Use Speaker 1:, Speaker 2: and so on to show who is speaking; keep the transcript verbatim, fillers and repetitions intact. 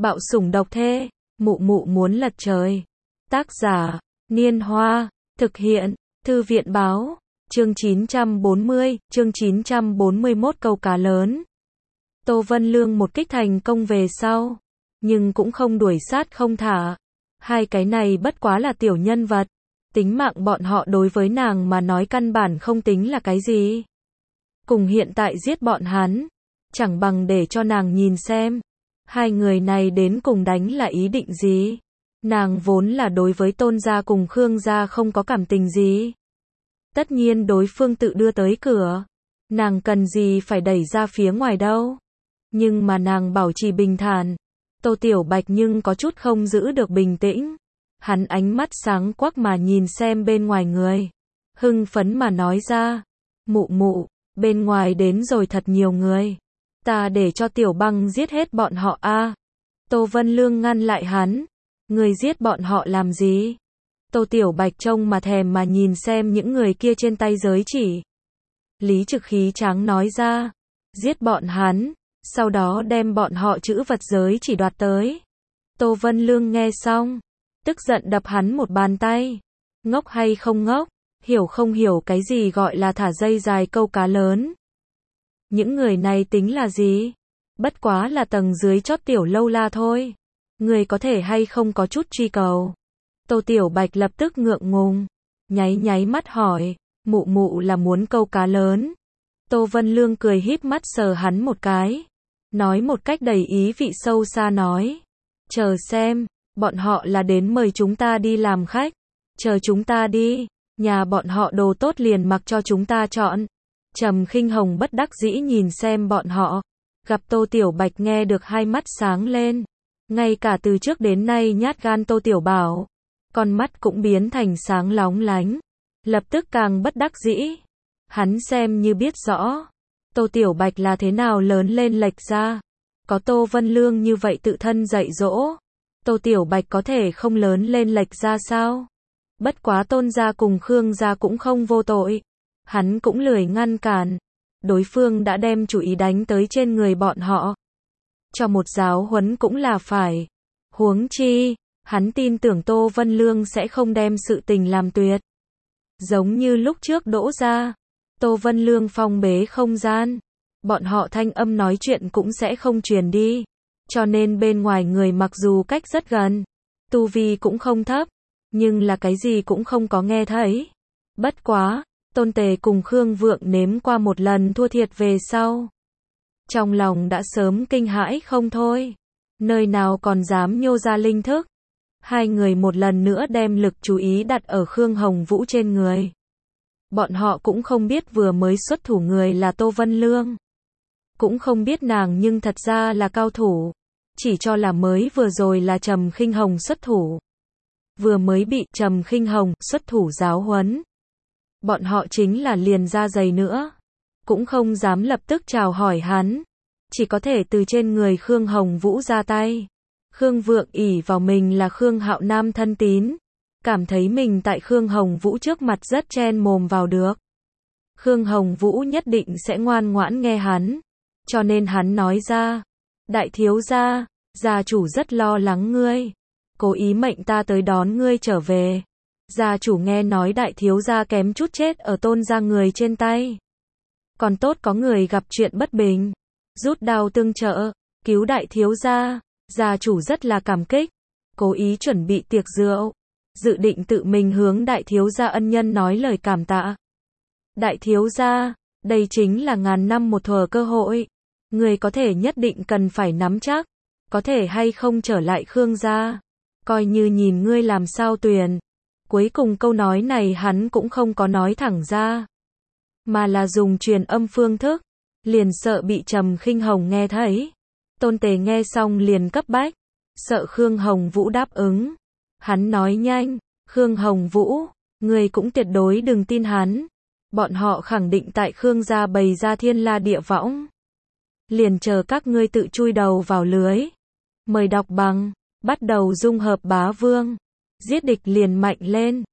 Speaker 1: Bạo sủng độc thê, mụ mụ muốn lật trời. Tác giả, Niên Hoa, thực hiện, Thư viện Báo, chương chín trăm bốn mươi, chương chín trăm bốn mươi mốt câu cá lớn. Tô Vân Lương một kích thành công về sau, nhưng cũng không đuổi sát không thả. Hai cái này bất quá là tiểu nhân vật, tính mạng bọn họ đối với nàng mà nói căn bản không tính là cái gì. Cùng hiện tại giết bọn hắn, chẳng bằng để cho nàng nhìn xem, hai người này đến cùng đánh là ý định gì. Nàng vốn là đối với Tôn gia cùng Khương gia không có cảm tình gì. Tất nhiên đối phương tự đưa tới cửa, nàng cần gì phải đẩy ra phía ngoài đâu. Nhưng mà nàng bảo trì bình thản. Tô Tiểu Bạch nhưng có chút không giữ được bình tĩnh. Hắn ánh mắt sáng quắc mà nhìn xem bên ngoài người, hưng phấn mà nói ra, mụ mụ, bên ngoài đến rồi thật nhiều người, ta để cho Tiểu Băng giết hết bọn họ a. À. Tô Vân Lương ngăn lại hắn, người giết bọn họ làm gì? Tô Tiểu Bạch trông mà thèm mà nhìn xem những người kia trên tay giới chỉ. Lý Trực khí tráng nói ra, giết bọn hắn, sau đó đem bọn họ chữ vật giới chỉ đoạt tới. Tô Vân Lương nghe xong, tức giận đập hắn một bàn tay. Ngốc hay không ngốc, hiểu không hiểu cái gì gọi là thả dây dài câu cá lớn. Những người này tính là gì? Bất quá là tầng dưới chót tiểu lâu la thôi. Người có thể hay không có chút truy cầu. Tô Tiểu Bạch lập tức ngượng ngùng, nháy nháy mắt hỏi, mụ mụ là muốn câu cá lớn. Tô Vân Lương cười híp mắt sờ hắn một cái, nói một cách đầy ý vị sâu xa nói, chờ xem, bọn họ là đến mời chúng ta đi làm khách, chờ chúng ta đi, nhà bọn họ đồ tốt liền mặc cho chúng ta chọn. Trầm Khinh Hồng bất đắc dĩ nhìn xem bọn họ, gặp Tô Tiểu Bạch nghe được hai mắt sáng lên, ngay cả từ trước đến nay nhát gan Tô Tiểu Bảo, con mắt cũng biến thành sáng lóng lánh, lập tức càng bất đắc dĩ. Hắn xem như biết rõ, Tô Tiểu Bạch là thế nào lớn lên lệch ra, có Tô Vân Lương như vậy tự thân dạy dỗ, Tô Tiểu Bạch có thể không lớn lên lệch ra sao? Bất quá Tôn gia cùng Khương gia cũng không vô tội, hắn cũng lười ngăn cản, đối phương đã đem chủ ý đánh tới trên người bọn họ, cho một giáo huấn cũng là phải. Huống chi, hắn tin tưởng Tô Vân Lương sẽ không đem sự tình làm tuyệt. Giống như lúc trước Đỗ gia, Tô Vân Lương phong bế không gian, bọn họ thanh âm nói chuyện cũng sẽ không truyền đi, cho nên bên ngoài người mặc dù cách rất gần, tu vi cũng không thấp, nhưng là cái gì cũng không có nghe thấy. Bất quá, Tôn Tề cùng Khương Vượng nếm qua một lần thua thiệt về sau, trong lòng đã sớm kinh hãi không thôi, nơi nào còn dám nhô ra linh thức. Hai người một lần nữa đem lực chú ý đặt ở Khương Hồng Vũ trên người. Bọn họ cũng không biết vừa mới xuất thủ người là Tô Vân Lương, cũng không biết nàng nhưng thật ra là cao thủ, chỉ cho là mới vừa rồi là Trầm Khinh Hồng xuất thủ, vừa mới bị Trầm Khinh Hồng xuất thủ giáo huấn. Bọn họ chính là liền da dày nữa, cũng không dám lập tức chào hỏi hắn, chỉ có thể từ trên người Khương Hồng Vũ ra tay. Khương Vượng ỷ vào mình là Khương Hạo Nam thân tín, cảm thấy mình tại Khương Hồng Vũ trước mặt rất chen mồm vào được. Khương Hồng Vũ nhất định sẽ ngoan ngoãn nghe hắn, cho nên hắn nói ra, đại thiếu gia, gia chủ rất lo lắng ngươi, cố ý mệnh ta tới đón ngươi trở về. Gia chủ nghe nói đại thiếu gia kém chút chết ở Tôn gia người trên tay, còn tốt có người gặp chuyện bất bình, rút đao tương trợ, cứu đại thiếu gia. Gia chủ rất là cảm kích, cố ý chuẩn bị tiệc rượu, dự định tự mình hướng đại thiếu gia ân nhân nói lời cảm tạ. Đại thiếu gia, đây chính là ngàn năm một thuở cơ hội, người có thể nhất định cần phải nắm chắc, có thể hay không trở lại Khương gia, coi như nhìn ngươi làm sao tuyển. Cuối cùng câu nói này hắn cũng không có nói thẳng ra, mà là dùng truyền âm phương thức, liền sợ bị Trầm Khinh Hồng nghe thấy. Tôn Tề nghe xong liền cấp bách, sợ Khương Hồng Vũ đáp ứng. Hắn nói nhanh, Khương Hồng Vũ, ngươi cũng tuyệt đối đừng tin hắn. Bọn họ khẳng định tại Khương gia bày ra thiên la địa võng. Liền chờ các ngươi tự chui đầu vào lưới. Mời đọc bằng, bắt đầu dung hợp bá vương. Giết địch liền mạnh lên.